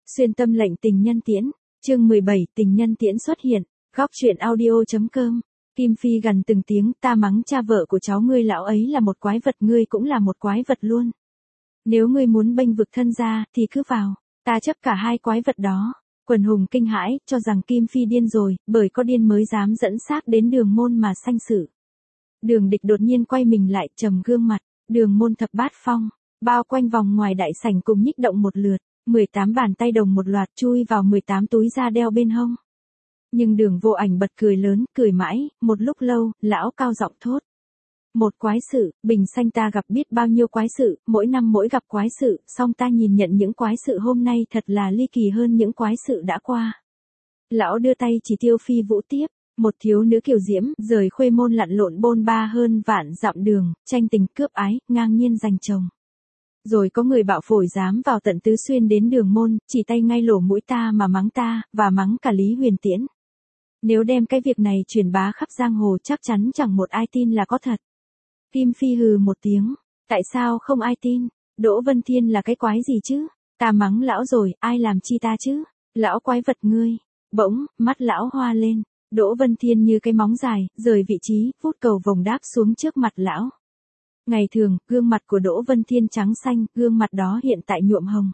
Xuyên tâm lệnh tình nhân tiễn, chương 17 tình nhân tiễn xuất hiện, góc truyện audio.com. Kim Phi gần từng tiếng, ta mắng cha vợ của cháu ngươi, lão ấy là một quái vật, ngươi cũng là một quái vật luôn. Nếu ngươi muốn bênh vực thân gia thì cứ vào, ta chấp cả hai quái vật đó. Quần hùng kinh hãi, cho rằng Kim Phi điên rồi, bởi có điên mới dám dẫn xác đến Đường Môn mà sanh sự. Đường Địch đột nhiên quay mình lại, trầm gương mặt, Đường Môn thập bát phong, bao quanh vòng ngoài đại sảnh cùng nhích động một lượt, 18 bàn tay đồng một loạt chui vào 18 túi da đeo bên hông. Nhưng Đường Vô Ảnh bật cười lớn, cười mãi, một lúc lâu, lão cao giọng thốt. Một quái sự, bình sanh ta gặp biết bao nhiêu quái sự, mỗi năm mỗi gặp quái sự, song ta nhìn nhận những quái sự hôm nay thật là ly kỳ hơn những quái sự đã qua. Lão đưa tay chỉ Tiêu Phi Vũ tiếp, một thiếu nữ kiều diễm, rời Khuê Môn lặn lộn bôn ba hơn vạn dặm đường, tranh tình cướp ái, ngang nhiên giành chồng. Rồi có người bạo phổi dám vào tận Tứ Xuyên đến Đường Môn, chỉ tay ngay lỗ mũi ta mà mắng ta, và mắng cả Lý Huyền Tiễn. Nếu đem cái việc này truyền bá khắp giang hồ chắc chắn chẳng một ai tin là có thật. Kim Phi hừ một tiếng, tại sao không ai tin, Đỗ Vân Thiên là cái quái gì chứ, ta mắng lão rồi, ai làm chi ta chứ, lão quái vật ngươi. Bỗng, mắt lão hoa lên, Đỗ Vân Thiên như cái móng dài, rời vị trí, vút cầu vồng đáp xuống trước mặt lão. Ngày thường, gương mặt của Đỗ Vân Thiên trắng xanh, gương mặt đó hiện tại nhuộm hồng.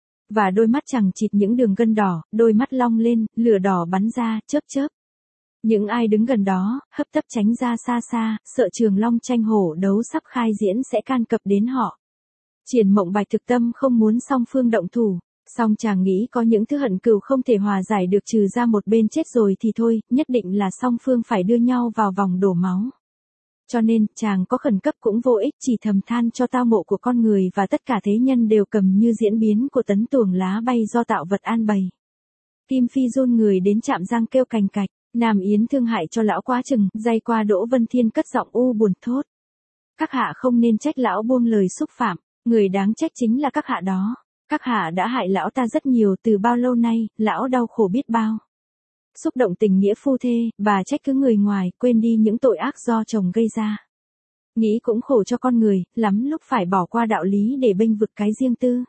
Và đôi mắt chẳng chịt những đường gân đỏ, đôi mắt long lên, lửa đỏ bắn ra, chớp chớp. Những ai đứng gần đó, hấp tấp tránh ra xa xa, sợ Trường Long tranh hổ đấu sắp khai diễn sẽ can cập đến họ. Triển Mộng Bạch thực tâm không muốn song phương động thủ, song chàng nghĩ có những thứ hận cừu không thể hòa giải được, trừ ra một bên chết rồi thì thôi, nhất định là song phương phải đưa nhau vào vòng đổ máu. Cho nên, chàng có khẩn cấp cũng vô ích, chỉ thầm than cho tao ngộ của con người và tất cả thế nhân đều cầm như diễn biến của tấn tuồng lá bay do tạo vật an bày. Kim Phi run người đến chạm răng kêu cành cạch, Nam Yến thương hại cho lão quá chừng, day qua Đỗ Vân Thiên cất giọng u buồn thốt. Các hạ không nên trách lão buông lời xúc phạm, người đáng trách chính là các hạ đó. Các hạ đã hại lão ta rất nhiều, từ bao lâu nay, lão đau khổ biết bao. Xúc động tình nghĩa phu thê, bà trách cứ người ngoài, quên đi những tội ác do chồng gây ra. Nghĩ cũng khổ cho con người, lắm lúc phải bỏ qua đạo lý để bênh vực cái riêng tư.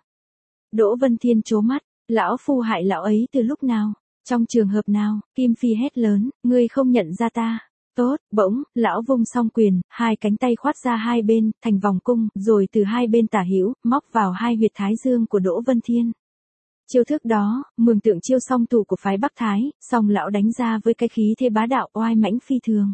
Đỗ Vân Thiên trố mắt, lão phu hại lão ấy từ lúc nào, trong trường hợp nào? Kim Phi hét lớn, ngươi không nhận ra ta. Tốt, bỗng, lão vung song quyền, hai cánh tay khoát ra hai bên, thành vòng cung, rồi từ hai bên tả hữu, móc vào hai huyệt thái dương của Đỗ Vân Thiên. Chiêu thức đó, mường tượng chiêu song thủ của phái Bắc Thái, song lão đánh ra với cái khí thế bá đạo oai mãnh phi thường.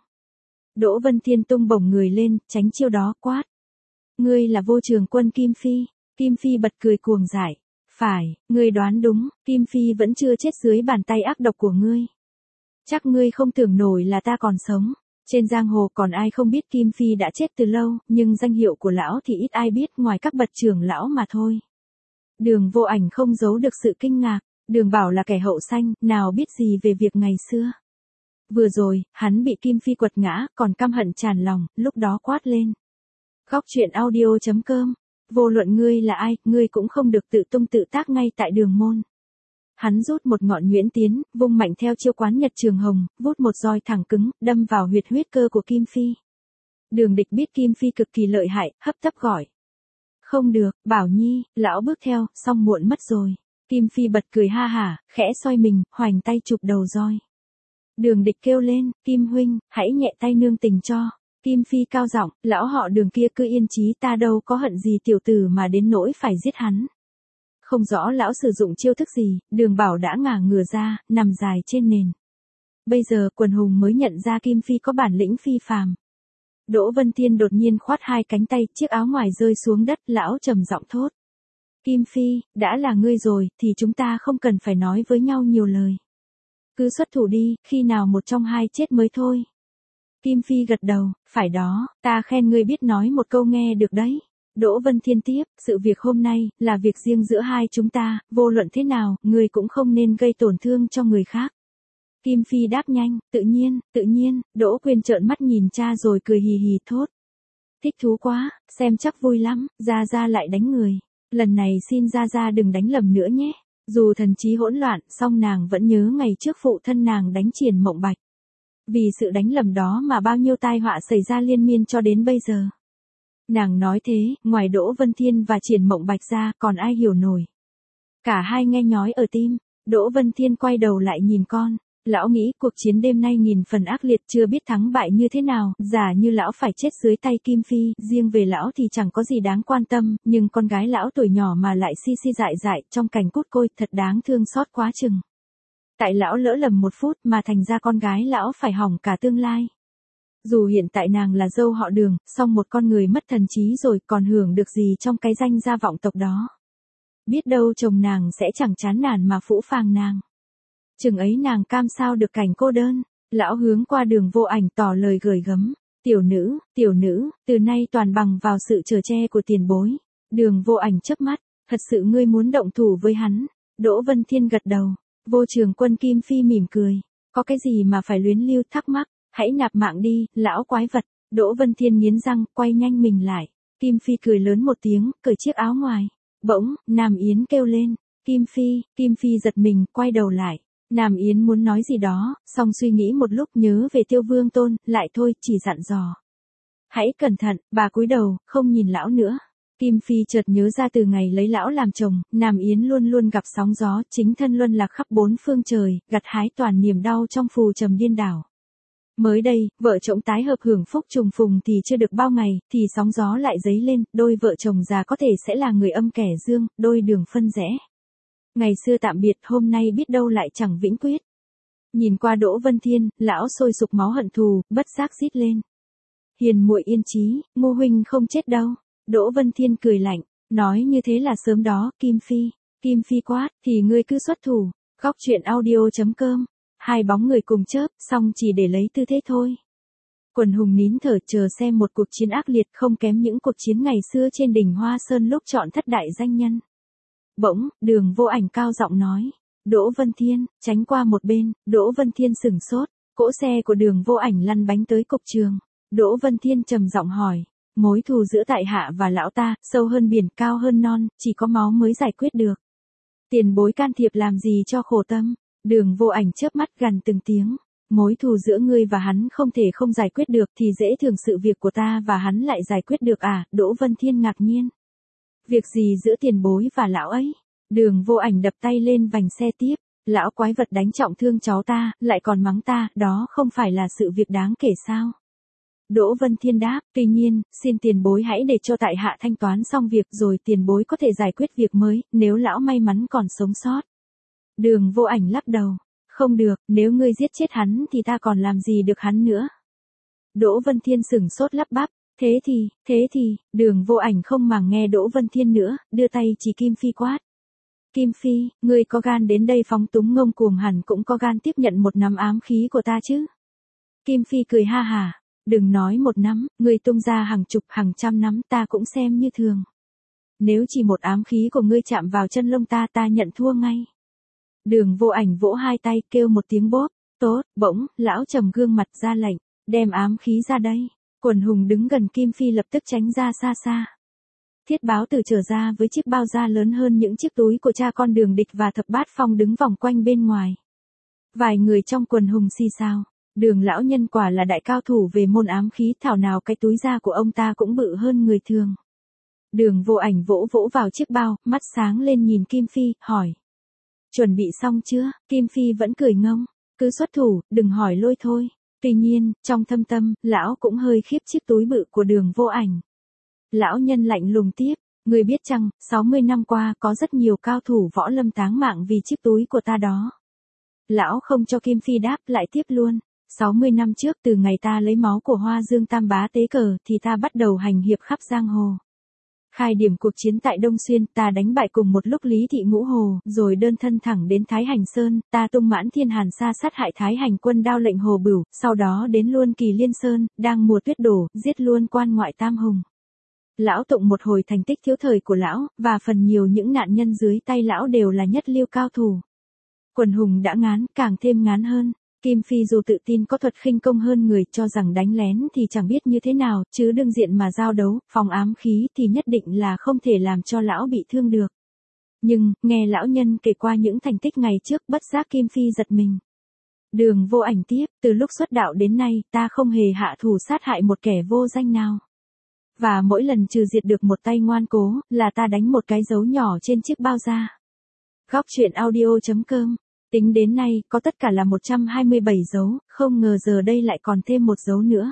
Đỗ Vân Thiên tung bổng người lên, tránh chiêu đó, quát. Ngươi là Vô Trường Quân Kim Phi. Kim Phi bật cười cuồng dại. Phải, ngươi đoán đúng, Kim Phi vẫn chưa chết dưới bàn tay ác độc của ngươi. Chắc ngươi không tưởng nổi là ta còn sống. Trên giang hồ còn ai không biết Kim Phi đã chết từ lâu, nhưng danh hiệu của lão thì ít ai biết ngoài các bậc trưởng lão mà thôi. Đường Vô Ảnh không giấu được sự kinh ngạc, Đường Bảo là kẻ hậu sanh, nào biết gì về việc ngày xưa. Vừa rồi, hắn bị Kim Phi quật ngã, còn căm hận tràn lòng, lúc đó quát lên. Góc truyện audio.com, vô luận ngươi là ai, ngươi cũng không được tự tung tự tác ngay tại Đường Môn. Hắn rút một ngọn nhuyễn tiến, vung mạnh theo chiêu quán Nhật Trường Hồng, vút một roi thẳng cứng, đâm vào huyệt cơ của Kim Phi. Đường Địch biết Kim Phi cực kỳ lợi hại, hấp tấp gọi. Không được, Bảo Nhi, lão bước theo, xong muộn mất rồi. Kim Phi bật cười ha hả, khẽ xoay mình, hoành tay chụp đầu roi. Đường Địch kêu lên, Kim huynh, hãy nhẹ tay nương tình cho. Kim Phi cao giọng, lão họ Đường kia cứ yên chí, ta đâu có hận gì tiểu tử mà đến nỗi phải giết hắn. Không rõ lão sử dụng chiêu thức gì, Đường Bảo đã ngả ngửa ra, nằm dài trên nền. Bây giờ quần hùng mới nhận ra Kim Phi có bản lĩnh phi phàm. Đỗ Vân Thiên đột nhiên khoát hai cánh tay, chiếc áo ngoài rơi xuống đất, lão trầm giọng thốt. Kim Phi, đã là ngươi rồi, thì chúng ta không cần phải nói với nhau nhiều lời. Cứ xuất thủ đi, khi nào một trong hai chết mới thôi. Kim Phi gật đầu, phải đó, ta khen ngươi biết nói một câu nghe được đấy. Đỗ Vân Thiên tiếp, sự việc hôm nay, là việc riêng giữa hai chúng ta, vô luận thế nào, ngươi cũng không nên gây tổn thương cho người khác. Kim Phi đáp nhanh, tự nhiên, Đỗ Quyên trợn mắt nhìn cha rồi cười hì hì thốt. Thích thú quá, xem chắc vui lắm, Gia lại đánh người. Lần này xin Gia đừng đánh lầm nữa nhé. Dù thần trí hỗn loạn, song nàng vẫn nhớ ngày trước phụ thân nàng đánh Triển Mộng Bạch. Vì sự đánh lầm đó mà bao nhiêu tai họa xảy ra liên miên cho đến bây giờ. Nàng nói thế, ngoài Đỗ Vân Thiên và Triển Mộng Bạch ra, còn ai hiểu nổi. Cả hai nghe nhói ở tim. Đỗ Vân Thiên quay đầu lại nhìn con. Lão nghĩ cuộc chiến đêm nay nghìn phần ác liệt, chưa biết thắng bại như thế nào, giả như lão phải chết dưới tay Kim Phi, riêng về lão thì chẳng có gì đáng quan tâm, nhưng con gái lão tuổi nhỏ mà lại si si dại dại trong cảnh cút côi, thật đáng thương xót quá chừng. Tại lão lỡ lầm một phút mà thành ra con gái lão phải hỏng cả tương lai. Dù hiện tại nàng là dâu họ Đường, song một con người mất thần trí rồi còn hưởng được gì trong cái danh gia vọng tộc đó. Biết đâu chồng nàng sẽ chẳng chán nản mà phũ phàng nàng. Chừng ấy nàng cam sao được cảnh cô đơn. Lão hướng qua Đường Vô Ảnh tỏ lời gửi gắm. Tiểu nữ, từ nay toàn bằng vào sự chở che của tiền bối. Đường Vô Ảnh chớp mắt, thật sự ngươi muốn động thủ với hắn. Đỗ Vân Thiên gật đầu. Vô Trường Quân Kim Phi mỉm cười. Có cái gì mà phải luyến lưu thắc mắc, hãy nạp mạng đi, lão quái vật. Đỗ Vân Thiên nghiến răng, quay nhanh mình lại. Kim Phi cười lớn một tiếng, cởi chiếc áo ngoài. Bỗng, Nam Yến kêu lên. Kim Phi giật mình, quay đầu lại. Nam Yến muốn nói gì đó, song suy nghĩ một lúc nhớ về Tiêu Vương Tôn, lại thôi, chỉ dặn dò. Hãy cẩn thận, bà cúi đầu, không nhìn lão nữa. Kim Phi chợt nhớ ra từ ngày lấy lão làm chồng, Nam Yến luôn luôn gặp sóng gió, chính thân luân lạc khắp bốn phương trời, gặt hái toàn niềm đau trong phù trầm điên đảo. Mới đây, vợ chồng tái hợp hưởng phúc trùng phùng thì chưa được bao ngày, thì sóng gió lại dấy lên, đôi vợ chồng già có thể sẽ là người âm kẻ dương, đôi đường phân rẽ. Ngày xưa tạm biệt, hôm nay biết đâu lại chẳng vĩnh quyết. Nhìn qua Đỗ Vân Thiên, lão sôi sục máu hận thù, bất giác rít lên. Hiền muội yên chí, Ngô huynh không chết đâu. Đỗ Vân Thiên cười lạnh, nói như thế là sớm đó, Kim Phi quát, thì ngươi cứ xuất thủ. Góc truyện audio.com. Hai bóng người cùng chớp, xong chỉ để lấy tư thế thôi. Quần hùng nín thở chờ xem một cuộc chiến ác liệt không kém những cuộc chiến ngày xưa trên đỉnh Hoa Sơn lúc chọn thất đại danh nhân. Bỗng, Đường Vô Ảnh cao giọng nói. Đỗ Vân Thiên, tránh qua một bên. Đỗ Vân Thiên sửng sốt. Cỗ xe của Đường Vô Ảnh lăn bánh tới cục trường. Đỗ Vân Thiên trầm giọng hỏi. Mối thù giữa tại hạ và lão ta, sâu hơn biển, cao hơn non, chỉ có máu mới giải quyết được. Tiền bối can thiệp làm gì cho khổ tâm. Đường Vô Ảnh chớp mắt gằn từng tiếng. Mối thù giữa ngươi và hắn không thể không giải quyết được thì dễ thường sự việc của ta và hắn lại giải quyết được à? Đỗ Vân Thiên ngạc nhiên. Việc gì giữa tiền bối và lão ấy? Đường Vô Ảnh đập tay lên vành xe tiếp. Lão quái vật đánh trọng thương cháu ta, lại còn mắng ta, đó không phải là sự việc đáng kể sao? Đỗ Vân Thiên đáp, tuy nhiên, xin tiền bối hãy để cho tại hạ thanh toán xong việc rồi tiền bối có thể giải quyết việc mới, nếu lão may mắn còn sống sót. Đường Vô Ảnh lắc đầu. Không được, nếu ngươi giết chết hắn thì ta còn làm gì được hắn nữa. Đỗ Vân Thiên sửng sốt lắp bắp. Thế thì, Đường Vô Ảnh không màng nghe Đỗ Vân Thiên nữa, đưa tay chỉ Kim Phi quát. Kim Phi, ngươi có gan đến đây phóng túng ngông cuồng hẳn cũng có gan tiếp nhận một nắm ám khí của ta chứ. Kim Phi cười ha hả. Đừng nói một nắm, ngươi tung ra hàng chục hàng trăm nắm ta cũng xem như thường. Nếu chỉ một ám khí của ngươi chạm vào chân lông ta nhận thua ngay. Đường Vô Ảnh vỗ hai tay kêu một tiếng bốp. Tốt, bỗng, lão trầm gương mặt ra lệnh, đem ám khí ra đây. Quần hùng đứng gần Kim Phi lập tức tránh ra xa xa. Thiết Báo Tử trở ra với chiếc bao da lớn hơn những chiếc túi của cha con Đường Địch và Thập Bát Phong đứng vòng quanh bên ngoài. Vài người trong quần hùng xì xào. Đường lão nhân quả là đại cao thủ về môn ám khí, thảo nào cái túi da của ông ta cũng bự hơn người thường. Đường Vô Ảnh vỗ vỗ vào chiếc bao, mắt sáng lên nhìn Kim Phi, hỏi. Chuẩn bị xong chưa? Kim Phi vẫn cười ngông. Cứ xuất thủ, đừng hỏi lôi thôi. Tuy nhiên, trong thâm tâm, lão cũng hơi khiếp chiếc túi bự của Đường Vô Ảnh. Lão nhân lạnh lùng tiếp. Người biết chăng, 60 năm qua có rất nhiều cao thủ võ lâm táng mạng vì chiếc túi của ta đó. Lão không cho Kim Phi đáp lại tiếp luôn. 60 năm trước từ ngày ta lấy máu của Hoa Dương Tam Bá tế cờ thì ta bắt đầu hành hiệp khắp giang hồ. Khai điểm cuộc chiến tại Đông Xuyên, ta đánh bại cùng một lúc Lý Thị Ngũ Hồ, rồi đơn thân thẳng đến Thái Hành Sơn, ta tung Mãn Thiên Hàn Sa sát hại Thái Hành quân đao lệnh Hồ Bửu, sau đó đến luôn Kỳ Liên Sơn, đang mùa tuyết đổ, giết luôn quan ngoại Tam Hùng. Lão tụng một hồi thành tích thiếu thời của lão, và phần nhiều những nạn nhân dưới tay lão đều là nhất lưu cao thủ. Quần hùng đã ngán, càng thêm ngán hơn. Kim Phi dù tự tin có thuật khinh công hơn người, cho rằng đánh lén thì chẳng biết như thế nào, chứ đương diện mà giao đấu, phòng ám khí thì nhất định là không thể làm cho lão bị thương được. Nhưng, nghe lão nhân kể qua những thành tích ngày trước, bất giác Kim Phi giật mình. Đường Vô Ảnh tiếp, từ lúc xuất đạo đến nay, ta không hề hạ thủ sát hại một kẻ vô danh nào. Và mỗi lần trừ diệt được một tay ngoan cố, là ta đánh một cái dấu nhỏ trên chiếc bao da. Góc truyện audio.com. Tính đến nay, có tất cả là 127 dấu, không ngờ giờ đây lại còn thêm một dấu nữa.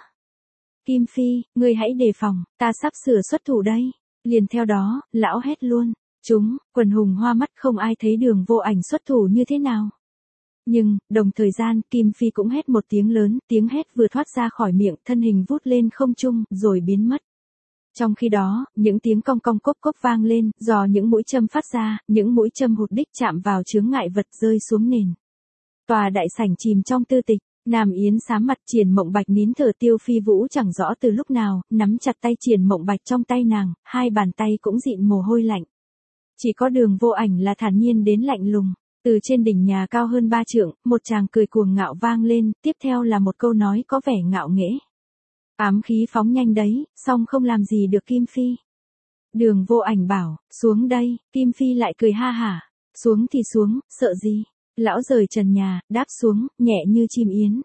Kim Phi, ngươi hãy đề phòng, ta sắp sửa xuất thủ đây. Liền theo đó, lão hét luôn. Quần hùng hoa mắt không ai thấy Đường Vô Ảnh xuất thủ như thế nào. Nhưng, đồng thời gian, Kim Phi cũng hét một tiếng lớn, tiếng hét vừa thoát ra khỏi miệng, thân hình vút lên không trung, rồi biến mất. Trong khi đó, những tiếng cong cong cốp cốp vang lên, do những mũi châm phát ra, những mũi châm hụt đích chạm vào chướng ngại vật rơi xuống nền. Tòa đại sảnh chìm trong tư tịch, Nam Yến sám mặt, Triển Mộng Bạch nín thở. Tiêu Phi Vũ chẳng rõ từ lúc nào, nắm chặt tay Triển Mộng Bạch trong tay nàng, hai bàn tay cũng dịn mồ hôi lạnh. Chỉ có Đường Vô Ảnh là thản nhiên đến lạnh lùng. Từ trên đỉnh nhà cao hơn 3 trượng, một tràng cười cuồng ngạo vang lên, tiếp theo là một câu nói có vẻ ngạo nghễ. Ám khí phóng nhanh đấy, song không làm gì được Kim Phi. Đường Vô Ảnh bảo, xuống đây. Kim Phi lại cười ha hả. Xuống thì xuống, sợ gì? Lão rời trần nhà, đáp xuống, nhẹ như chim yến.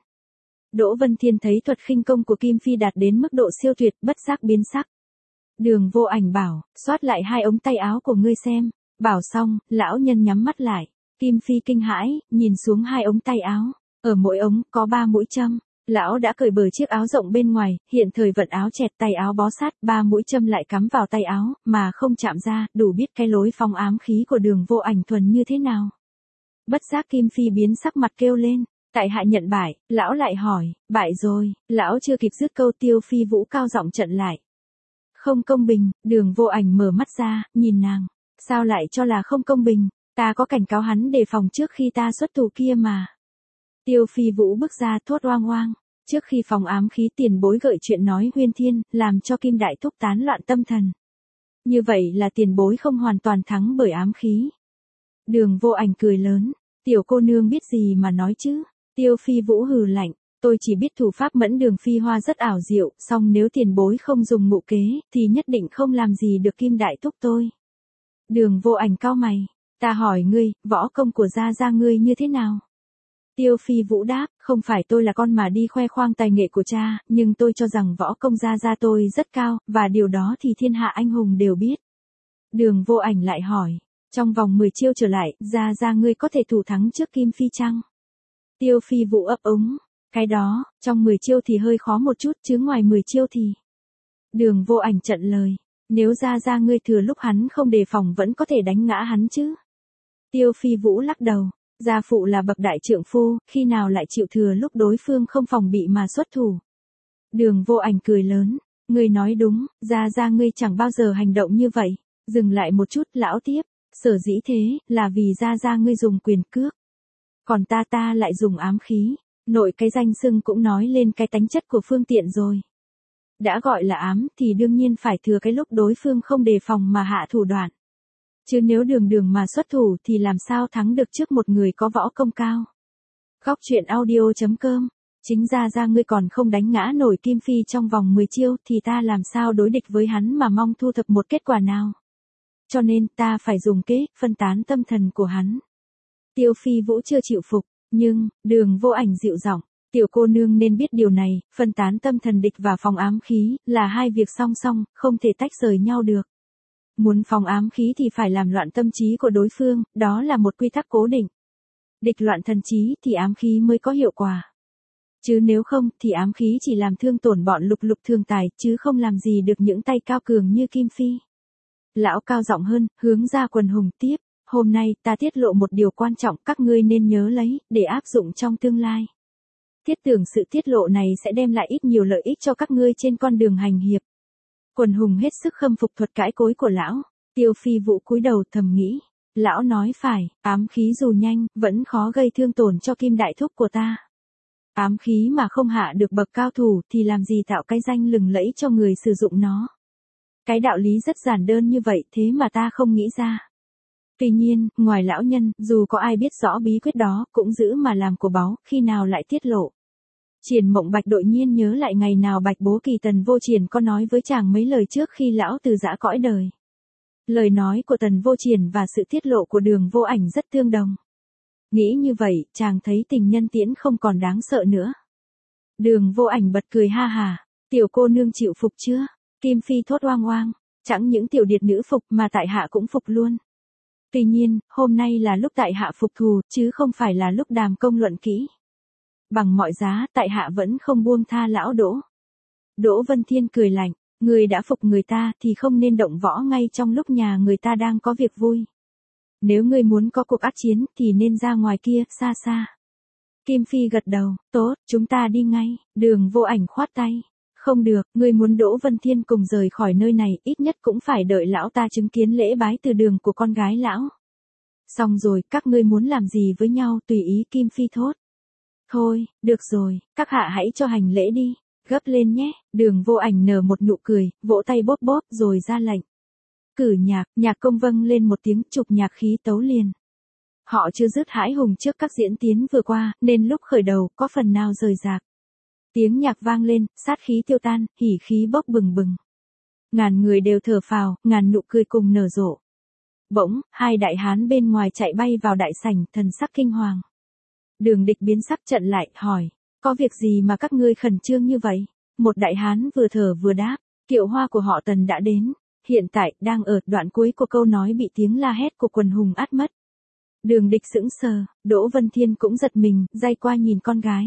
Đỗ Vân Thiên thấy thuật khinh công của Kim Phi đạt đến mức độ siêu tuyệt, bất giác biến sắc. Đường Vô Ảnh bảo, xoát lại hai ống tay áo của ngươi xem. Bảo xong, lão nhân nhắm mắt lại. Kim Phi kinh hãi, nhìn xuống hai ống tay áo. Ở mỗi ống, có 3 mũi châm. Lão đã cởi bời chiếc áo rộng bên ngoài, hiện thời vận áo chẹt, tay áo bó sát, 3 mũi châm lại cắm vào tay áo, mà không chạm ra, đủ biết cái lối phóng ám khí của Đường Vô Ảnh thuần như thế nào. Bất giác Kim Phi biến sắc mặt kêu lên, tại hạ nhận bại. Lão lại hỏi, bại rồi. Lão chưa kịp dứt câu, Tiêu Phi Vũ cao giọng chặn lại. Không công bình. Đường Vô Ảnh mở mắt ra, nhìn nàng. Sao lại cho là không công bình? Ta có cảnh cáo hắn đề phòng trước khi ta xuất thủ kia mà. Tiêu Phi Vũ bước ra thốt oang oang. Trước khi phòng ám khí, tiền bối gợi chuyện nói huyên thiên, làm cho Kim Đại Thúc tán loạn tâm thần. Như vậy là tiền bối không hoàn toàn thắng bởi ám khí. Đường Vô Ảnh cười lớn. Tiểu cô nương biết gì mà nói chứ? Tiêu Phi Vũ hừ lạnh. Tôi chỉ biết thủ pháp Mẫn Đường Phi Hoa rất ảo diệu, song nếu tiền bối không dùng ngụ kế, thì nhất định không làm gì được Kim Đại Thúc tôi. Đường Vô Ảnh cau mày. Ta hỏi ngươi, võ công của gia gia ngươi như thế nào? Tiêu Phi Vũ đáp, không phải tôi là con mà đi khoe khoang tài nghệ của cha, nhưng tôi cho rằng võ công gia gia tôi rất cao, và điều đó thì thiên hạ anh hùng đều biết. Đường Vô Ảnh lại hỏi, trong vòng 10 chiêu trở lại, gia gia ngươi có thể thủ thắng trước Kim Phi chăng? Tiêu Phi Vũ ấp úng, cái đó, trong 10 chiêu thì hơi khó một chút, chứ ngoài 10 chiêu thì... Đường Vô Ảnh chặn lời, nếu gia gia ngươi thừa lúc hắn không đề phòng vẫn có thể đánh ngã hắn chứ? Tiêu Phi Vũ lắc đầu. Gia phụ là bậc đại trượng phu, khi nào lại chịu thừa lúc đối phương không phòng bị mà xuất thủ. Đường Vô Ảnh cười lớn. Ngươi nói đúng, gia gia ngươi chẳng bao giờ hành động như vậy. Dừng lại một chút, lão tiếp. Sở dĩ thế, là vì gia gia ngươi dùng quyền cước. Còn ta lại dùng ám khí. Nội cái danh xưng cũng nói lên cái tánh chất của phương tiện rồi. Đã gọi là ám thì đương nhiên phải thừa cái lúc đối phương không đề phòng mà hạ thủ đoạn. Chứ nếu đường mà xuất thủ thì làm sao thắng được trước một người có võ công cao. Góc truyện audio.com. Chính ra ngươi còn không đánh ngã nổi Kim Phi trong vòng 10 chiêu thì ta làm sao đối địch với hắn mà mong thu thập một kết quả nào. Cho nên ta phải dùng kế, phân tán tâm thần của hắn. Tiêu Phi Vũ chưa chịu phục, nhưng, Đường Vô Ảnh dịu giọng. Tiểu cô nương nên biết điều này, phân tán tâm thần địch và phòng ám khí, là hai việc song song, không thể tách rời nhau được. Muốn phòng ám khí thì phải làm loạn tâm trí của đối phương, đó là một quy tắc cố định. Địch loạn thần trí thì ám khí mới có hiệu quả. Chứ nếu không thì ám khí chỉ làm thương tổn bọn lục thường tài, chứ không làm gì được những tay cao cường như Kim Phi. Lão cao giọng hơn, hướng ra quần hùng tiếp. Hôm nay ta tiết lộ một điều quan trọng, các ngươi nên nhớ lấy, để áp dụng trong tương lai. Thiết tưởng sự tiết lộ này sẽ đem lại ít nhiều lợi ích cho các ngươi trên con đường hành hiệp. Quần hùng hết sức khâm phục thuật cãi cối của lão. Tiêu Phi Vũ cúi đầu thầm nghĩ. Lão nói phải, ám khí dù nhanh, vẫn khó gây thương tổn cho Kim Đại Thúc của ta. Ám khí mà không hạ được bậc cao thủ thì làm gì tạo cái danh lừng lẫy cho người sử dụng nó. Cái đạo lý rất giản đơn như vậy thế mà ta không nghĩ ra. Tuy nhiên, ngoài lão nhân, dù có ai biết rõ bí quyết đó, cũng giữ mà làm của báu, khi nào lại tiết lộ. Triển Mộng Bạch đột nhiên nhớ lại ngày nào Bạch bố kỳ Tần Vô Triển có nói với chàng mấy lời trước khi lão từ giã cõi đời. Lời nói của Tần Vô Triển và sự tiết lộ của Đường Vô Ảnh rất tương đồng. Nghĩ như vậy, chàng thấy tình nhân tiễn không còn đáng sợ nữa. Đường Vô Ảnh bật cười ha hà. Tiểu cô nương chịu phục chưa? Kim Phi thốt oang oang. Chẳng những tiểu điệt nữ phục mà tại hạ cũng phục luôn. Tuy nhiên, hôm nay là lúc tại hạ phục thù, chứ không phải là lúc đàm công luận kỹ. Bằng mọi giá, tại hạ vẫn không buông tha lão Đỗ. Đỗ Vân Thiên cười lạnh, người đã phục người ta thì không nên động võ ngay trong lúc nhà người ta đang có việc vui. Nếu ngươi muốn có cuộc ác chiến thì nên ra ngoài kia, xa xa. Kim Phi gật đầu, tốt, chúng ta đi ngay. Đường Vô Ảnh khoát tay. Không được, ngươi muốn Đỗ Vân Thiên cùng rời khỏi nơi này, ít nhất cũng phải đợi lão ta chứng kiến lễ bái từ đường của con gái lão. Xong rồi, các ngươi muốn làm gì với nhau tùy ý, Kim Phi thốt. Thôi, được rồi, các hạ hãy cho hành lễ đi, gấp lên nhé. Đường Vô Ảnh nở một nụ cười, vỗ tay bóp bóp rồi ra lệnh. Cử nhạc, nhạc công vâng lên một tiếng, trục nhạc khí tấu liền. Họ chưa dứt hãi hùng trước các diễn tiến vừa qua, nên lúc khởi đầu có phần nào rời rạc. Tiếng nhạc vang lên, sát khí tiêu tan, hỉ khí bốc bừng bừng. Ngàn người đều thở phào, ngàn nụ cười cùng nở rộ. Bỗng, hai đại hán bên ngoài chạy bay vào đại sảnh, thần sắc kinh hoàng. Đường Địch biến sắc trận lại, hỏi, có việc gì mà các ngươi khẩn trương như vậy? Một đại hán vừa thở vừa đáp, kiệu hoa của họ Tần đã đến, hiện tại đang ở đoạn cuối của câu nói bị tiếng la hét của quần hùng át mất. Đường Địch sững sờ, Đỗ Vân Thiên cũng giật mình, day qua nhìn con gái.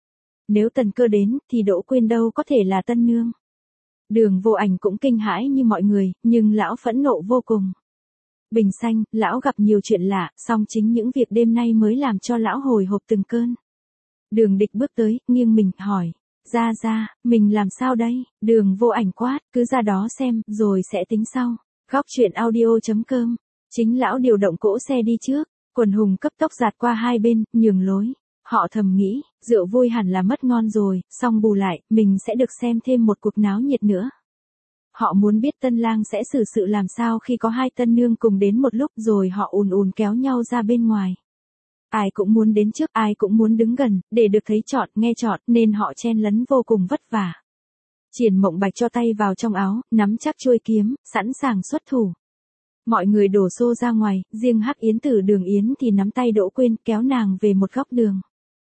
Nếu Tần Cơ đến, thì Đỗ Quyên đâu có thể là tân nương. Đường Vô Ảnh cũng kinh hãi như mọi người, nhưng lão phẫn nộ vô cùng. Bình Xanh, lão gặp nhiều chuyện lạ, song chính những việc đêm nay mới làm cho lão hồi hộp từng cơn. Đường Địch bước tới, nghiêng mình, hỏi, ra, mình làm sao đây? Đường Vô Ảnh quát, cứ ra đó xem, rồi sẽ tính sau. Góc truyện audio.com. Chính lão điều động cỗ xe đi trước, quần hùng cấp tốc dạt qua hai bên, nhường lối. Họ thầm nghĩ, rượu vui hẳn là mất ngon rồi, xong bù lại, mình sẽ được xem thêm một cuộc náo nhiệt nữa. Họ muốn biết tân lang sẽ xử sự làm sao khi có hai tân nương cùng đến một lúc, rồi họ ùn kéo nhau ra bên ngoài. Ai cũng muốn đến trước, ai cũng muốn đứng gần, để được thấy trọn, nghe trọn, nên họ chen lấn vô cùng vất vả. Triển Mộng Bạch cho tay vào trong áo, nắm chắc chuôi kiếm, sẵn sàng xuất thủ. Mọi người đổ xô ra ngoài, riêng Hắc Yến Tử Đường Yến thì nắm tay Đỗ Quyên, kéo nàng về một góc đường.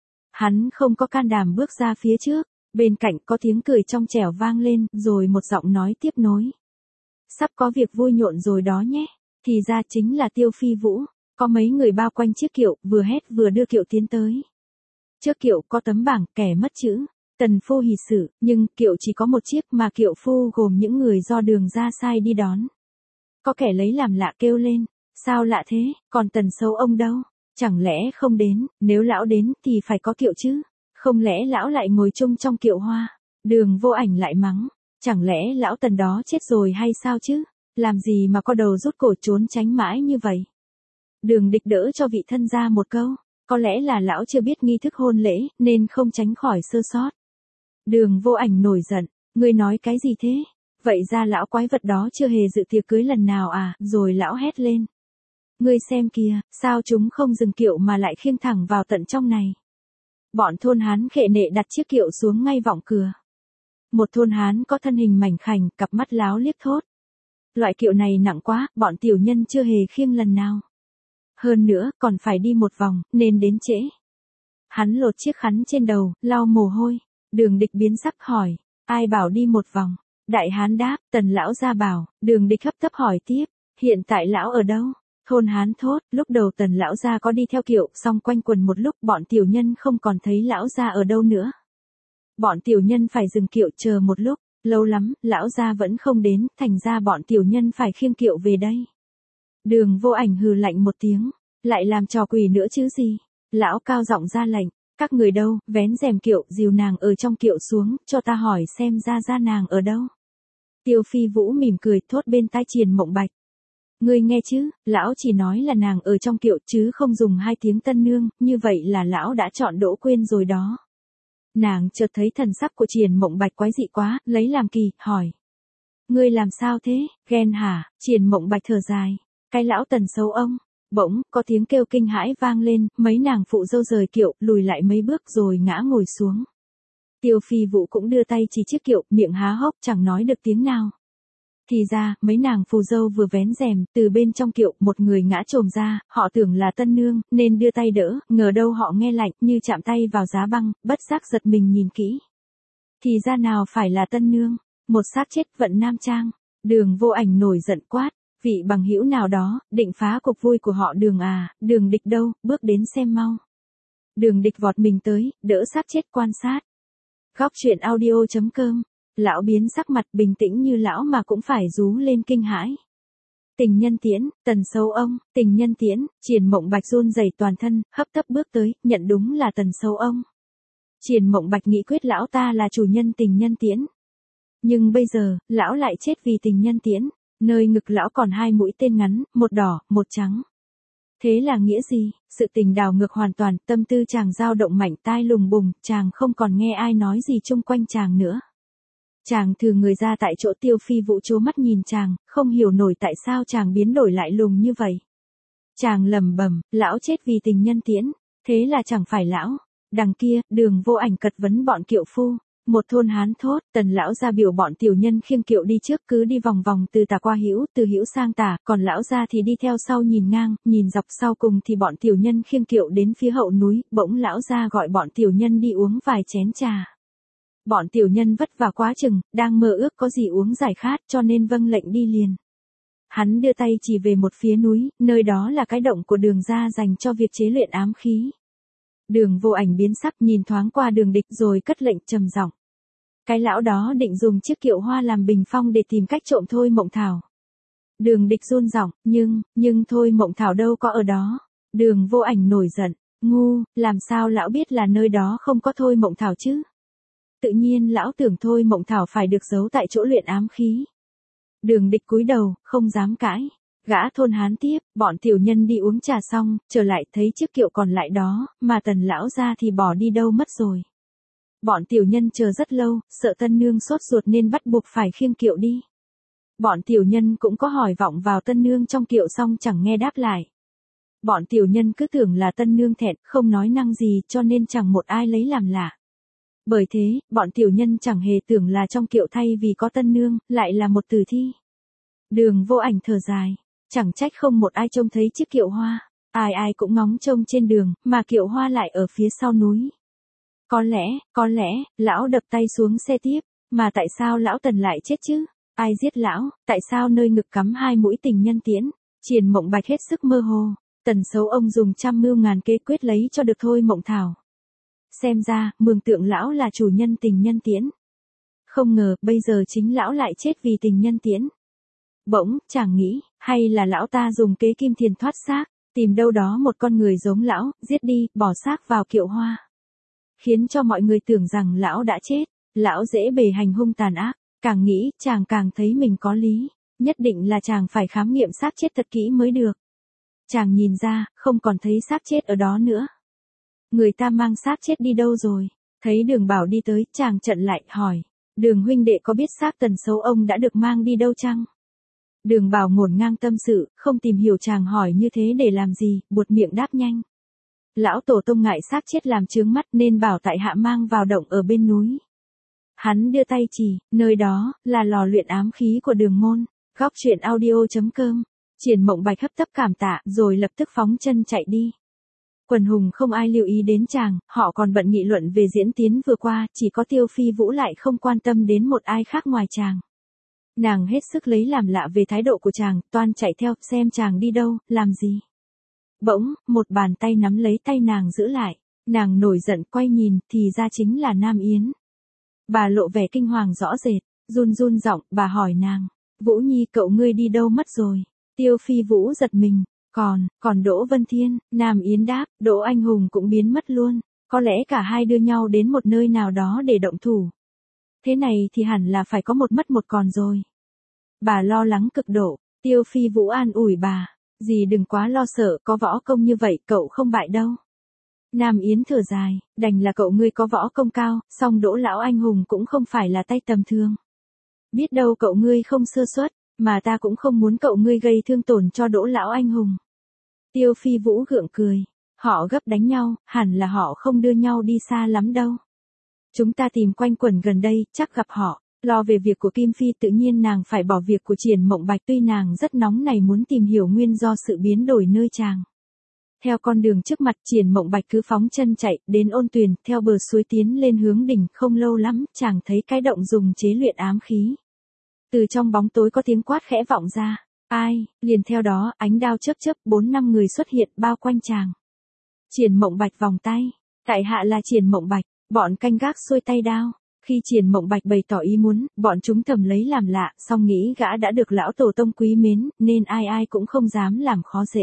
Hắn không có can đảm bước ra phía trước, bên cạnh có tiếng cười trong trẻo vang lên, rồi một giọng nói tiếp nối. Sắp có việc vui nhộn rồi đó nhé, thì ra chính là Tiêu Phi Vũ. Có mấy người bao quanh chiếc kiệu, vừa hét vừa đưa kiệu tiến tới. Trước kiệu có tấm bảng, kẻ mất chữ, Tần phu hỷ sự, nhưng kiệu chỉ có một chiếc mà kiệu phu gồm những người do đường ra sai đi đón. Có kẻ lấy làm lạ kêu lên, sao lạ thế, còn Tần Sâu ông đâu? Chẳng lẽ không đến, nếu lão đến thì phải có kiệu chứ, không lẽ lão lại ngồi chung trong kiệu hoa? Đường Vô Ảnh lại mắng, chẳng lẽ lão Tần đó chết rồi hay sao chứ, làm gì mà có đầu rút cổ trốn tránh mãi như vậy? Đường Địch đỡ cho vị thân gia một câu, có lẽ là lão chưa biết nghi thức hôn lễ, nên không tránh khỏi sơ sót. Đường Vô Ảnh nổi giận, ngươi nói cái gì thế? Vậy ra lão quái vật đó chưa hề dự tiệc cưới lần nào à? Rồi lão hét lên. Ngươi xem kìa, sao chúng không dừng kiệu mà lại khiêng thẳng vào tận trong này? Bọn thôn Hán khệ nệ đặt chiếc kiệu xuống ngay vọng cửa. Một thôn Hán có thân hình mảnh khảnh, cặp mắt láo liếc thốt. Loại kiệu này nặng quá, bọn tiểu nhân chưa hề khiêng lần nào. Hơn nữa, còn phải đi một vòng, nên đến trễ. Hắn lột chiếc khăn trên đầu, lau mồ hôi. Đường Địch biến sắc hỏi, ai bảo đi một vòng? Đại Hán đáp, Tần lão gia bảo. Đường Địch hấp tấp hỏi tiếp, hiện tại lão ở đâu? Thôn Hán thốt, lúc đầu Tần lão gia có đi theo kiệu, xong quanh quần một lúc bọn tiểu nhân không còn thấy lão gia ở đâu nữa. Bọn tiểu nhân phải dừng kiệu chờ một lúc, lâu lắm, lão gia vẫn không đến, thành ra bọn tiểu nhân phải khiêng kiệu về đây. Đường Vô Ảnh hừ lạnh một tiếng, lại làm trò quỷ nữa chứ gì? Lão cao giọng ra lệnh, các người đâu, vén rèm kiệu, dìu nàng ở trong kiệu xuống, cho ta hỏi xem ra nàng ở đâu. Tiêu Phi Vũ mỉm cười thốt bên tai Triển Mộng Bạch. Ngươi nghe chứ, lão chỉ nói là nàng ở trong kiệu chứ không dùng hai tiếng tân nương, như vậy là lão đã chọn Đỗ Quyên rồi đó. Nàng chợt thấy thần sắc của Triển Mộng Bạch quái dị quá, lấy làm kỳ, hỏi. Ngươi làm sao thế, ghen hả? Triển Mộng Bạch thở dài. Cái lão Tần xấu ông. Bỗng, có tiếng kêu kinh hãi vang lên, mấy nàng phụ dâu rời kiệu, lùi lại mấy bước rồi ngã ngồi xuống. Tiêu Phi Vũ cũng đưa tay chỉ chiếc kiệu, miệng há hốc chẳng nói được tiếng nào. Thì ra, mấy nàng phù dâu vừa vén rèm, từ bên trong kiệu, một người ngã chồm ra, họ tưởng là tân nương, nên đưa tay đỡ, ngờ đâu họ nghe lạnh, như chạm tay vào giá băng, bất giác giật mình nhìn kỹ. Thì ra nào phải là tân nương, một xác chết vận nam trang. Đường Vô Ảnh nổi giận quát, Vị bằng hữu nào đó, định phá cuộc vui của họ Đường à, Đường Địch đâu, bước đến xem mau. Đường Địch vọt mình tới, đỡ xác chết quan sát. Góc truyện audio.com. Lão biến sắc mặt bình tĩnh như lão mà cũng phải rú lên kinh hãi. Tình nhân tiễn, Tần Sâu Ông, tình nhân tiễn, Triển Mộng Bạch run rẩy toàn thân, hấp tấp bước tới, nhận đúng là Tần Sâu Ông. Triển Mộng Bạch nghĩ quyết lão ta là chủ nhân tình nhân tiễn. Nhưng bây giờ, lão lại chết vì tình nhân tiễn, nơi ngực lão còn 2 mũi tên ngắn, một đỏ, một trắng. Thế là nghĩa gì? Sự tình đảo ngược hoàn toàn, tâm tư chàng dao động mạnh, tai lùng bùng, chàng không còn nghe ai nói gì chung quanh chàng nữa. Chàng thừ người ra tại chỗ. Tiêu Phi Vũ trố mắt nhìn chàng, không hiểu nổi tại sao chàng biến đổi lại lùng như vậy. Chàng lẩm bẩm, lão chết vì tình nhân tiễn, thế là chẳng phải lão. Đằng kia, Đường Vô Ảnh cật vấn bọn kiệu phu. Một thôn hán thốt, Tần lão ra biểu bọn tiểu nhân khiêng kiệu đi trước, cứ đi vòng vòng từ tả qua hữu, từ hữu sang tả, còn lão ra thì đi theo sau nhìn ngang, nhìn dọc, sau cùng thì bọn tiểu nhân khiêng kiệu đến phía hậu núi, bỗng lão ra gọi bọn tiểu nhân đi uống vài chén trà. Bọn tiểu nhân vất vả quá chừng, đang mơ ước có gì uống giải khát, cho nên vâng lệnh đi liền. Hắn đưa tay chỉ về một phía núi, nơi đó là cái động của Đường gia dành cho việc chế luyện ám khí. Đường Vô Ảnh biến sắc, nhìn thoáng qua Đường Địch rồi cất lệnh trầm giọng. Cái lão đó định dùng chiếc kiệu hoa làm bình phong để tìm cách trộm Thôi Mộng Thảo. Đường Địch run giọng, nhưng Thôi Mộng Thảo đâu có ở đó. Đường Vô Ảnh nổi giận, ngu, làm sao lão biết là nơi đó không có Thôi Mộng Thảo chứ? Tự nhiên lão tưởng Thôi Mộng Thảo phải được giấu tại chỗ luyện ám khí. Đường Địch cúi đầu, không dám cãi. Gã thôn hán tiếp, bọn tiểu nhân đi uống trà xong, trở lại thấy chiếc kiệu còn lại đó, mà Tần lão ra thì bỏ đi đâu mất rồi. Bọn tiểu nhân chờ rất lâu, sợ Tân nương sốt ruột nên bắt buộc phải khiêng kiệu đi. Bọn tiểu nhân cũng có hỏi vọng vào Tân nương trong kiệu xong chẳng nghe đáp lại. Bọn tiểu nhân cứ tưởng là Tân nương thẹn, không nói năng gì cho nên chẳng một ai lấy làm lạ. Bởi thế, bọn tiểu nhân chẳng hề tưởng là trong kiệu thay vì có Tân nương, lại là một tử thi. Đường Vô Ảnh thở dài, chẳng trách không một ai trông thấy chiếc kiệu hoa, ai ai cũng ngóng trông trên đường, mà kiệu hoa lại ở phía sau núi. Có lẽ, lão đập tay xuống xe tiếp, mà tại sao lão Tần lại chết chứ? Ai giết lão, tại sao nơi ngực cắm 2 mũi tình nhân tiễn? Triển Mộng Bạch hết sức mơ hồ, Tần Sâu Ông dùng trăm mưu ngàn kế quyết lấy cho được Thôi Mộng Thảo. Xem ra, mường tượng lão là chủ nhân tình nhân tiễn. Không ngờ, bây giờ chính lão lại chết vì tình nhân tiễn. Bỗng, chàng nghĩ, hay là lão ta dùng kế kim thiền thoát xác, tìm đâu đó một con người giống lão, giết đi, bỏ xác vào kiệu hoa. Khiến cho mọi người tưởng rằng lão đã chết, lão dễ bề hành hung tàn ác, càng nghĩ, chàng càng thấy mình có lý, nhất định là chàng phải khám nghiệm xác chết thật kỹ mới được. Chàng nhìn ra, không còn thấy xác chết ở đó nữa. Người ta mang xác chết đi đâu rồi? Thấy Đường Bảo đi tới, chàng chặn lại, hỏi, Đường huynh đệ có biết xác Tần Sâu Ông đã được mang đi đâu chăng? Đường Bảo ngổn ngang tâm sự, không tìm hiểu chàng hỏi như thế để làm gì, buột miệng đáp nhanh. Lão tổ tông ngại xác chết làm chướng mắt nên bảo tại hạ mang vào động ở bên núi. Hắn đưa tay chỉ, nơi đó, là lò luyện ám khí của Đường môn. Góc truyện audio.com. Triển Mộng Bạch hấp tấp cảm tạ, rồi lập tức phóng chân chạy đi. Quần hùng không ai lưu ý đến chàng, họ còn bận nghị luận về diễn tiến vừa qua, chỉ có Tiêu Phi Vũ lại không quan tâm đến một ai khác ngoài chàng. Nàng hết sức lấy làm lạ về thái độ của chàng, toan chạy theo, xem chàng đi đâu, làm gì. Bỗng, một bàn tay nắm lấy tay nàng giữ lại, nàng nổi giận quay nhìn, thì ra chính là Nam Yến. Bà lộ vẻ kinh hoàng rõ rệt, run run giọng, bà hỏi nàng, Vũ Nhi cậu ngươi đi đâu mất rồi? Tiêu Phi Vũ giật mình, còn Đỗ Vân Thiên, Nam Yến đáp, Đỗ Anh Hùng cũng biến mất luôn, có lẽ cả hai đưa nhau đến một nơi nào đó để động thủ. Thế này thì hẳn là phải có một mất một còn rồi. Bà lo lắng cực độ, Tiêu Phi Vũ an ủi bà, dì đừng quá lo sợ, có võ công như vậy cậu không bại đâu. Nam Yến thở dài, đành là cậu ngươi có võ công cao, song Đỗ lão anh hùng cũng không phải là tay tầm thường. Biết đâu cậu ngươi không sơ suất, mà ta cũng không muốn cậu ngươi gây thương tổn cho Đỗ lão anh hùng. Tiêu Phi Vũ gượng cười, họ gấp đánh nhau, hẳn là họ không đưa nhau đi xa lắm đâu. Chúng ta tìm quanh quẩn gần đây, chắc gặp họ. Lo về việc của Kim Phi tự nhiên nàng phải bỏ việc của Triển Mộng Bạch, tuy nàng rất nóng này muốn tìm hiểu nguyên do sự biến đổi nơi chàng. Theo con đường trước mặt, Triển Mộng Bạch cứ phóng chân chạy, đến ôn tuyền, theo bờ suối tiến lên hướng đỉnh, không lâu lắm, chàng thấy cái động dùng chế luyện ám khí. Từ trong bóng tối có tiếng quát khẽ vọng ra, Ai, liền theo đó, ánh đao chớp chớp, 4-5 người xuất hiện bao quanh chàng. Triển Mộng Bạch vòng tay, tại hạ là Triển Mộng Bạch, bọn canh gác xuôi tay đao. Khi Triển Mộng Bạch bày tỏ ý muốn, bọn chúng thầm lấy làm lạ, song nghĩ gã đã được lão tổ tông quý mến, nên ai ai cũng không dám làm khó dễ.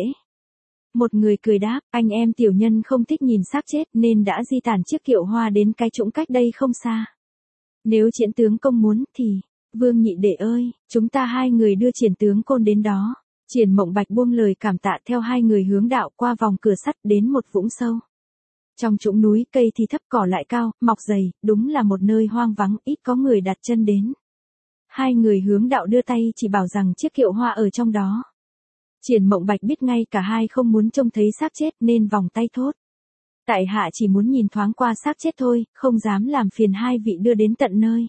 Một người cười đáp, anh em tiểu nhân không thích nhìn xác chết nên đã di tản chiếc kiệu hoa đến cái trũng cách đây không xa. Nếu Triển tướng công muốn thì, Vương nhị đệ ơi, chúng ta 2 người đưa Triển tướng côn đến đó. Triển Mộng Bạch buông lời cảm tạ theo 2 người hướng đạo qua vòng cửa sắt đến một vũng sâu. Trong trũng núi cây thì thấp cỏ lại cao, mọc dày, đúng là một nơi hoang vắng, ít có người đặt chân đến. 2 người hướng đạo đưa tay chỉ bảo rằng chiếc kiệu hoa ở trong đó. Triển Mộng Bạch biết ngay cả hai không muốn trông thấy xác chết nên vòng tay thốt. Tại hạ chỉ muốn nhìn thoáng qua xác chết thôi, không dám làm phiền 2 vị đưa đến tận nơi.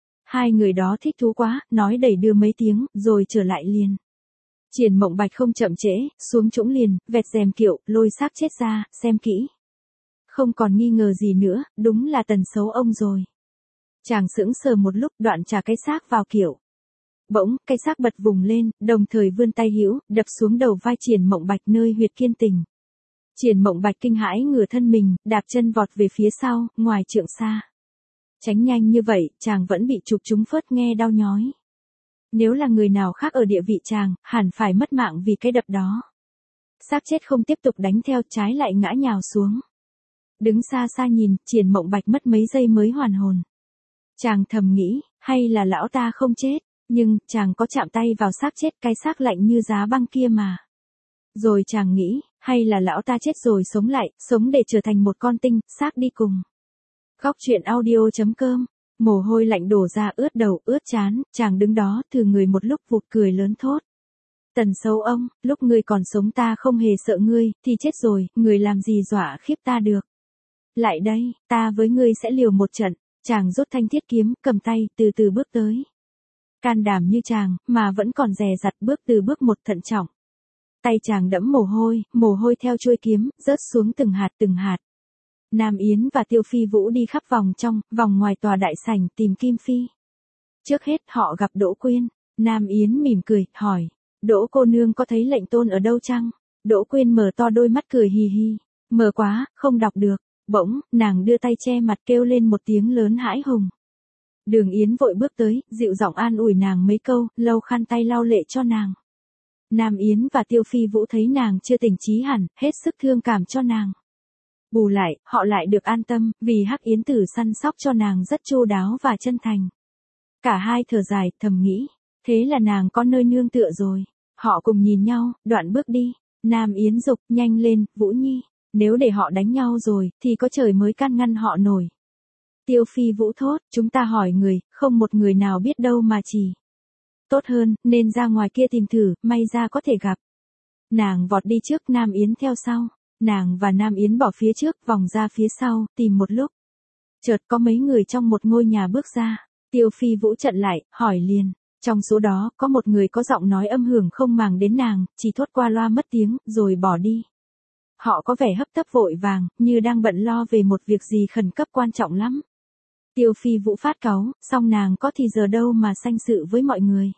2 người đó thích thú quá, nói đẩy đưa mấy tiếng, rồi trở lại liền. Triển Mộng Bạch không chậm trễ, xuống trũng liền, vẹt rèm kiệu, lôi xác chết ra, xem kỹ. Không còn nghi ngờ gì nữa, đúng là Tần Sấu ông rồi. Chàng sững sờ một lúc, đoạn trả cái xác vào kiệu. Bỗng, cái xác bật vùng lên, đồng thời vươn tay hữu, đập xuống đầu vai Triển Mộng Bạch nơi huyệt kiên tình. Triển Mộng Bạch kinh hãi ngửa thân mình, đạp chân vọt về phía sau, ngoài trượng xa. Tránh nhanh như vậy, chàng vẫn bị chụp trúng phớt nghe đau nhói. Nếu là người nào khác ở địa vị chàng, hẳn phải mất mạng vì cái đập đó. Xác chết không tiếp tục đánh theo, trái lại ngã nhào xuống. Đứng xa xa nhìn, Triển Mộng Bạch mất mấy giây mới hoàn hồn. Chàng thầm nghĩ, hay là lão ta không chết, nhưng chàng có chạm tay vào xác chết, cái xác lạnh như giá băng kia mà. Rồi chàng nghĩ, hay là lão ta chết rồi sống lại, sống để trở thành một con tinh, xác đi cùng. Góc truyện audio.com, mồ hôi lạnh đổ ra ướt đầu, ướt trán, chàng đứng đó, thừ người một lúc vụt cười lớn thốt. Tần Sấu ông, lúc ngươi còn sống ta không hề sợ ngươi, thì chết rồi, người làm gì dọa khiếp ta được. Lại đây, ta với ngươi sẽ liều một trận. Chàng rút thanh thiết kiếm, cầm tay, từ từ bước tới. Can đảm như chàng, mà vẫn còn dè dặt bước từ bước một thận trọng. Tay chàng đẫm mồ hôi theo chuôi kiếm, rớt xuống từng hạt từng hạt. Nam Yến và Tiêu Phi Vũ đi khắp vòng trong, vòng ngoài tòa đại sảnh tìm Kim Phi. Trước hết họ gặp Đỗ Quyên. Nam Yến mỉm cười, hỏi, Đỗ cô nương có thấy lệnh tôn ở đâu chăng? Đỗ Quyên mở to đôi mắt cười hì hì. Mờ quá, không đọc được. Bỗng, nàng đưa tay che mặt kêu lên một tiếng lớn hãi hùng. Đường Yến vội bước tới, dịu giọng an ủi nàng mấy câu, lau khăn tay lau lệ cho nàng. Nam Yến và Tiêu Phi Vũ thấy nàng chưa tỉnh trí hẳn, hết sức thương cảm cho nàng. Bù lại, họ lại được an tâm, vì Hắc Yến Tử săn sóc cho nàng rất chu đáo và chân thành. Cả hai thở dài, thầm nghĩ, thế là nàng có nơi nương tựa rồi. Họ cùng nhìn nhau, đoạn bước đi. Nam Yến dục, nhanh lên, Vũ Nhi. Nếu để họ đánh nhau rồi, thì có trời mới can ngăn họ nổi. Tiêu Phi Vũ thốt, chúng ta hỏi người, không một người nào biết đâu mà chỉ. Tốt hơn, nên ra ngoài kia tìm thử, may ra có thể gặp. Nàng vọt đi trước, Nam Yến theo sau. Nàng và Nam Yến bỏ phía trước, vòng ra phía sau, tìm một lúc. Chợt có mấy người trong một ngôi nhà bước ra. Tiêu Phi Vũ chặn lại, hỏi liền. Trong số đó, có một người có giọng nói âm hưởng không màng đến nàng, chỉ thốt qua loa mất tiếng, rồi bỏ đi. Họ có vẻ hấp tấp vội vàng, như đang bận lo về một việc gì khẩn cấp quan trọng lắm. Tiêu Phi Vũ phát cáu, song nàng có thì giờ đâu mà sanh sự với mọi người.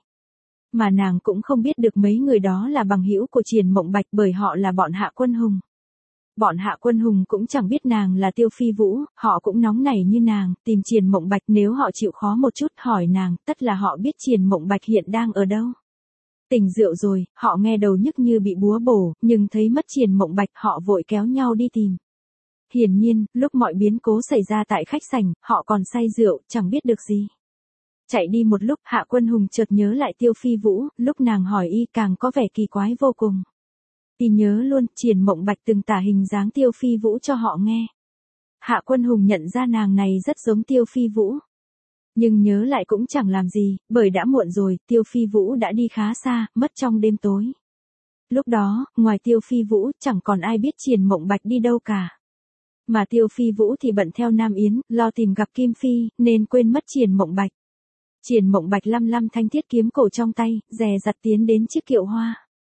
Mà nàng cũng không biết được mấy người đó là bằng hữu của Triển Mộng Bạch bởi họ là bọn Hạ Quân Hùng. Bọn Hạ Quân Hùng cũng chẳng biết nàng là Tiêu Phi Vũ, họ cũng nóng nảy như nàng, tìm Triển Mộng Bạch, nếu họ chịu khó một chút hỏi nàng, tất là họ biết Triển Mộng Bạch hiện đang ở đâu. Tỉnh rượu rồi, họ nghe đầu nhức như bị búa bổ, nhưng thấy mất Triển Mộng Bạch họ vội kéo nhau đi tìm. Hiển nhiên, lúc mọi biến cố xảy ra tại khách sảnh, họ còn say rượu, chẳng biết được gì. Chạy đi một lúc, Hạ Quân Hùng chợt nhớ lại Tiêu Phi Vũ, lúc nàng hỏi y càng có vẻ kỳ quái vô cùng. Y nhớ luôn, Triển Mộng Bạch từng tả hình dáng Tiêu Phi Vũ cho họ nghe. Hạ Quân Hùng nhận ra nàng này rất giống Tiêu Phi Vũ. Nhưng nhớ lại cũng chẳng làm gì, bởi đã muộn rồi, Tiêu Phi Vũ đã đi khá xa, mất trong đêm tối. Lúc đó, ngoài Tiêu Phi Vũ, chẳng còn ai biết Triển Mộng Bạch đi đâu cả. Mà Tiêu Phi Vũ thì bận theo Nam Yến, lo tìm gặp Kim Phi, nên quên mất Triển Mộng Bạch. Triển Mộng Bạch lăm lăm thanh thiết kiếm cổ trong tay, dè dặt tiến đến chiếc kiệu hoa.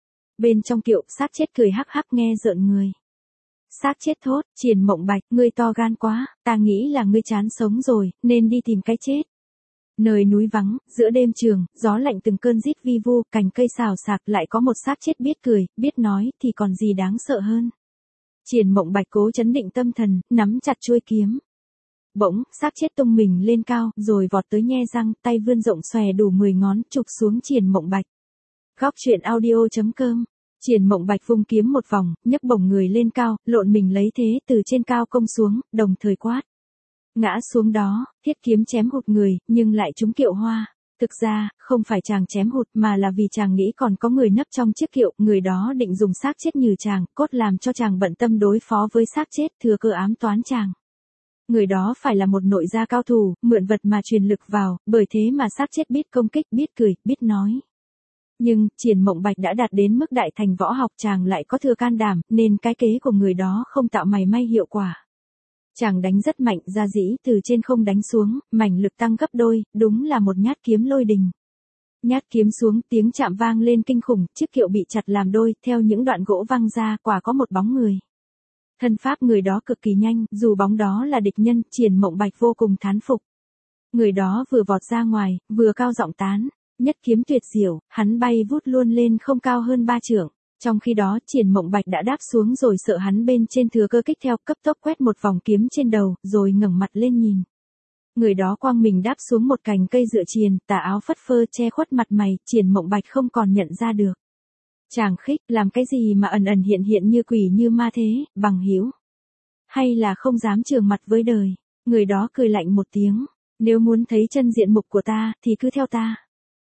Bên trong kiệu, xác chết cười hắc hắc nghe rợn người. Xác chết thốt, Triển Mộng Bạch, ngươi to gan quá, ta nghĩ là ngươi chán sống rồi, nên đi tìm cái chết. Nơi núi vắng, giữa đêm trường, gió lạnh từng cơn rít vi vu, cành cây xào xạc, lại có một xác chết biết cười, biết nói, thì còn gì đáng sợ hơn. Triển Mộng Bạch cố trấn định tâm thần, nắm chặt chuôi kiếm. Bỗng, xác chết tung mình lên cao, rồi vọt tới nhe răng, tay vươn rộng xòe đủ 10 ngón, chụp xuống Triển Mộng Bạch. Góc truyện audio.com. Triển Mộng Bạch vung kiếm một vòng, nhấc bổng người lên cao, lộn mình lấy thế từ trên cao công xuống, đồng thời quát. Ngã xuống đó, thiết kiếm chém hụt người, nhưng lại trúng kiệu hoa. Thực ra, không phải chàng chém hụt mà là vì chàng nghĩ còn có người nấp trong chiếc kiệu, người đó định dùng xác chết như chàng, cốt làm cho chàng bận tâm đối phó với xác chết, thừa cơ ám toán chàng. Người đó phải là một nội gia cao thủ, mượn vật mà truyền lực vào, bởi thế mà xác chết biết công kích, biết cười, biết nói. Nhưng, Triển Mộng Bạch đã đạt đến mức đại thành võ học, chàng lại có thừa can đảm, nên cái kế của người đó không tạo mảy may hiệu quả. Chàng đánh rất mạnh, ra dĩ từ trên không đánh xuống, mảnh lực tăng gấp đôi, đúng là một nhát kiếm lôi đình. Nhát kiếm xuống, tiếng chạm vang lên kinh khủng, chiếc kiệu bị chặt làm đôi, theo những đoạn gỗ văng ra, quả có một bóng người. Thân pháp người đó cực kỳ nhanh, dù bóng đó là địch nhân, Triển Mộng Bạch vô cùng thán phục. Người đó vừa vọt ra ngoài, vừa cao giọng tán, nhất kiếm tuyệt diệu, hắn bay vút luôn lên không cao hơn 3 trượng. Trong khi đó, Triển Mộng Bạch đã đáp xuống rồi sợ hắn bên trên thừa cơ kích theo, cấp tốc quét một vòng kiếm trên đầu, rồi ngẩng mặt lên nhìn. Người đó quang mình đáp xuống một cành cây dựa triền, tà áo phất phơ che khuất mặt mày, Triển Mộng Bạch không còn nhận ra được. Chàng khích, làm cái gì mà ẩn ẩn hiện hiện như quỷ như ma thế, bằng hữu? Hay là không dám trường mặt với đời? Người đó cười lạnh một tiếng, nếu muốn thấy chân diện mục của ta, thì cứ theo ta.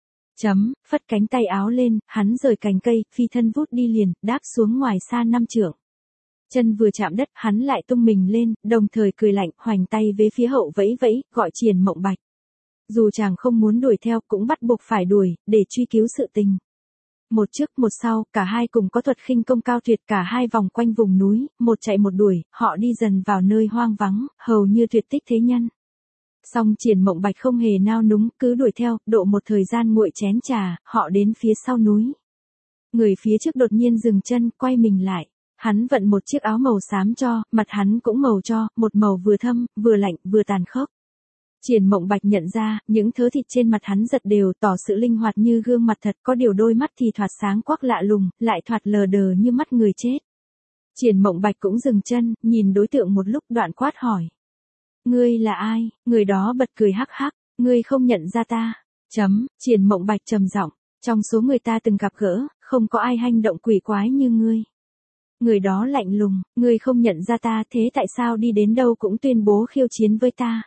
Phất cánh tay áo lên, hắn rời cành cây, phi thân vút đi liền, đáp xuống ngoài xa 5 trượng. Chân vừa chạm đất, hắn lại tung mình lên, đồng thời cười lạnh, hoành tay về phía hậu vẫy vẫy, gọi Triển Mộng Bạch. Dù chàng không muốn đuổi theo, cũng bắt buộc phải đuổi, để truy cứu sự tình. Một trước một sau, cả hai cùng có thuật khinh công cao tuyệt, cả hai vòng quanh vùng núi, một chạy một đuổi, họ đi dần vào nơi hoang vắng, hầu như tuyệt tích thế nhân. Song Triển Mộng Bạch không hề nao núng, cứ đuổi theo, độ một thời gian nguội chén trà, họ đến phía sau núi. Người phía trước đột nhiên dừng chân, quay mình lại. Hắn vận một chiếc áo màu xám cho, mặt hắn cũng màu cho, một màu vừa thâm, vừa lạnh, vừa tàn khốc. Triển Mộng Bạch nhận ra, những thớ thịt trên mặt hắn giật đều, tỏ sự linh hoạt như gương mặt thật, có điều đôi mắt thì thoạt sáng quắc lạ lùng, lại thoạt lờ đờ như mắt người chết. Triển Mộng Bạch cũng dừng chân, nhìn đối tượng một lúc, đoạn quát hỏi. Ngươi là ai? Người đó bật cười hắc hắc, ngươi không nhận ra ta. Triển Mộng Bạch trầm giọng, trong số người ta từng gặp gỡ, không có ai hành động quỷ quái như ngươi. Người đó lạnh lùng, ngươi không nhận ra ta, thế tại sao đi đến đâu cũng tuyên bố khiêu chiến với ta?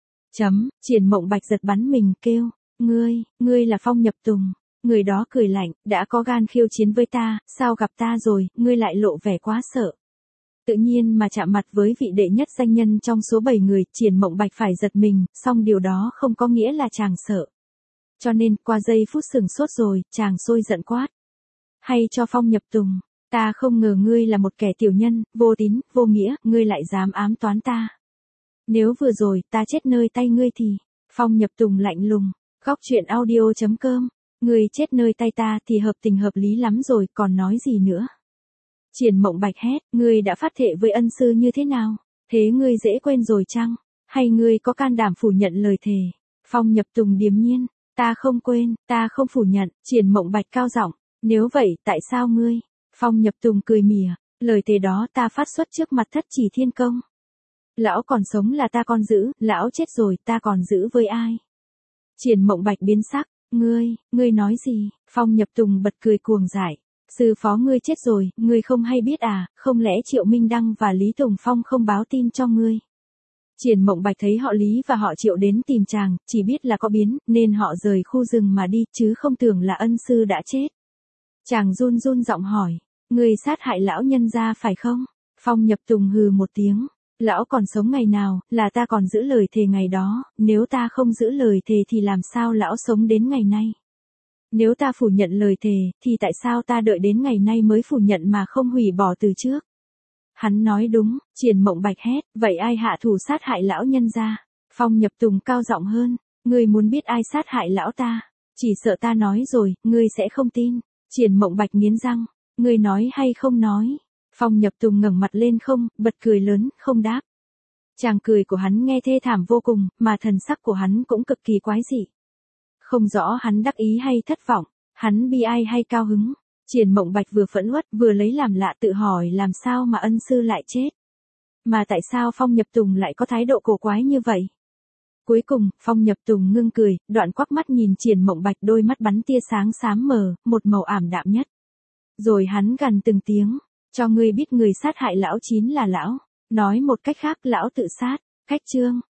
Triển Mộng Bạch giật bắn mình, kêu, ngươi là Phong Nhập Tùng. Người đó cười lạnh, đã có gan khiêu chiến với ta, sao gặp ta rồi, ngươi lại lộ vẻ quá sợ. Tự nhiên mà chạm mặt với vị đệ nhất danh nhân trong số 7 người, Triển Mộng Bạch phải giật mình, song điều đó không có nghĩa là chàng sợ. Cho nên, qua giây phút sừng sốt rồi, chàng sôi giận quát. Hay cho Phong Nhập Tùng, ta không ngờ ngươi là một kẻ tiểu nhân, vô tín, vô nghĩa, ngươi lại dám ám toán ta. Nếu vừa rồi, ta chết nơi tay ngươi thì, Phong Nhập Tùng lạnh lùng, góc truyện audio.com, ngươi chết nơi tay ta thì hợp tình hợp lý lắm rồi, còn nói gì nữa. Triển Mộng Bạch hét, ngươi đã phát thệ với ân sư như thế nào? Thế ngươi dễ quên rồi chăng? Hay ngươi có can đảm phủ nhận lời thề? Phong Nhập Tùng điềm nhiên, ta không quên, ta không phủ nhận. Triển Mộng Bạch cao giọng, nếu vậy, tại sao ngươi? Phong Nhập Tùng cười mỉa, lời thề đó ta phát xuất trước mặt Thất Chỉ Thiên Công. Lão còn sống là ta còn giữ, lão chết rồi ta còn giữ với ai? Triển Mộng Bạch biến sắc, ngươi nói gì? Phong Nhập Tùng bật cười cuồng dại. Sư phó ngươi chết rồi, ngươi không hay biết à, không lẽ Triệu Minh Đăng và Lý Tùng Phong không báo tin cho ngươi? Triển Mộng Bạch thấy họ Lý và họ Triệu đến tìm chàng, chỉ biết là có biến, nên họ rời khu rừng mà đi, chứ không tưởng là ân sư đã chết. Chàng run run giọng hỏi, ngươi sát hại lão nhân gia phải không? Phong Nhập Tùng hừ một tiếng, lão còn sống ngày nào, là ta còn giữ lời thề ngày đó, nếu ta không giữ lời thề thì làm sao lão sống đến ngày nay? Nếu ta phủ nhận lời thề, thì tại sao ta đợi đến ngày nay mới phủ nhận mà không hủy bỏ từ trước? Hắn nói đúng, Triển Mộng Bạch hét, vậy ai hạ thủ sát hại lão nhân gia? Phong Nhập Tùng cao giọng hơn, ngươi muốn biết ai sát hại lão ta? Chỉ sợ ta nói rồi, ngươi sẽ không tin. Triển Mộng Bạch nghiến răng, ngươi nói hay không nói? Phong Nhập Tùng ngẩng mặt lên không, bật cười lớn, không đáp. Chàng cười của hắn nghe thê thảm vô cùng, mà thần sắc của hắn cũng cực kỳ quái dị. Không rõ hắn đắc ý hay thất vọng, hắn bi ai hay cao hứng. Triển Mộng Bạch vừa phẫn uất vừa lấy làm lạ tự hỏi làm sao mà ân sư lại chết. Mà tại sao Phong Nhập Tùng lại có thái độ cổ quái như vậy? Cuối cùng, Phong Nhập Tùng ngưng cười, đoạn quắc mắt nhìn Triển Mộng Bạch, đôi mắt bắn tia sáng xám mờ, một màu ảm đạm nhất. Rồi hắn gằn từng tiếng, cho ngươi biết người sát hại lão Chín là lão. Nói một cách khác, lão tự sát. Khách chương.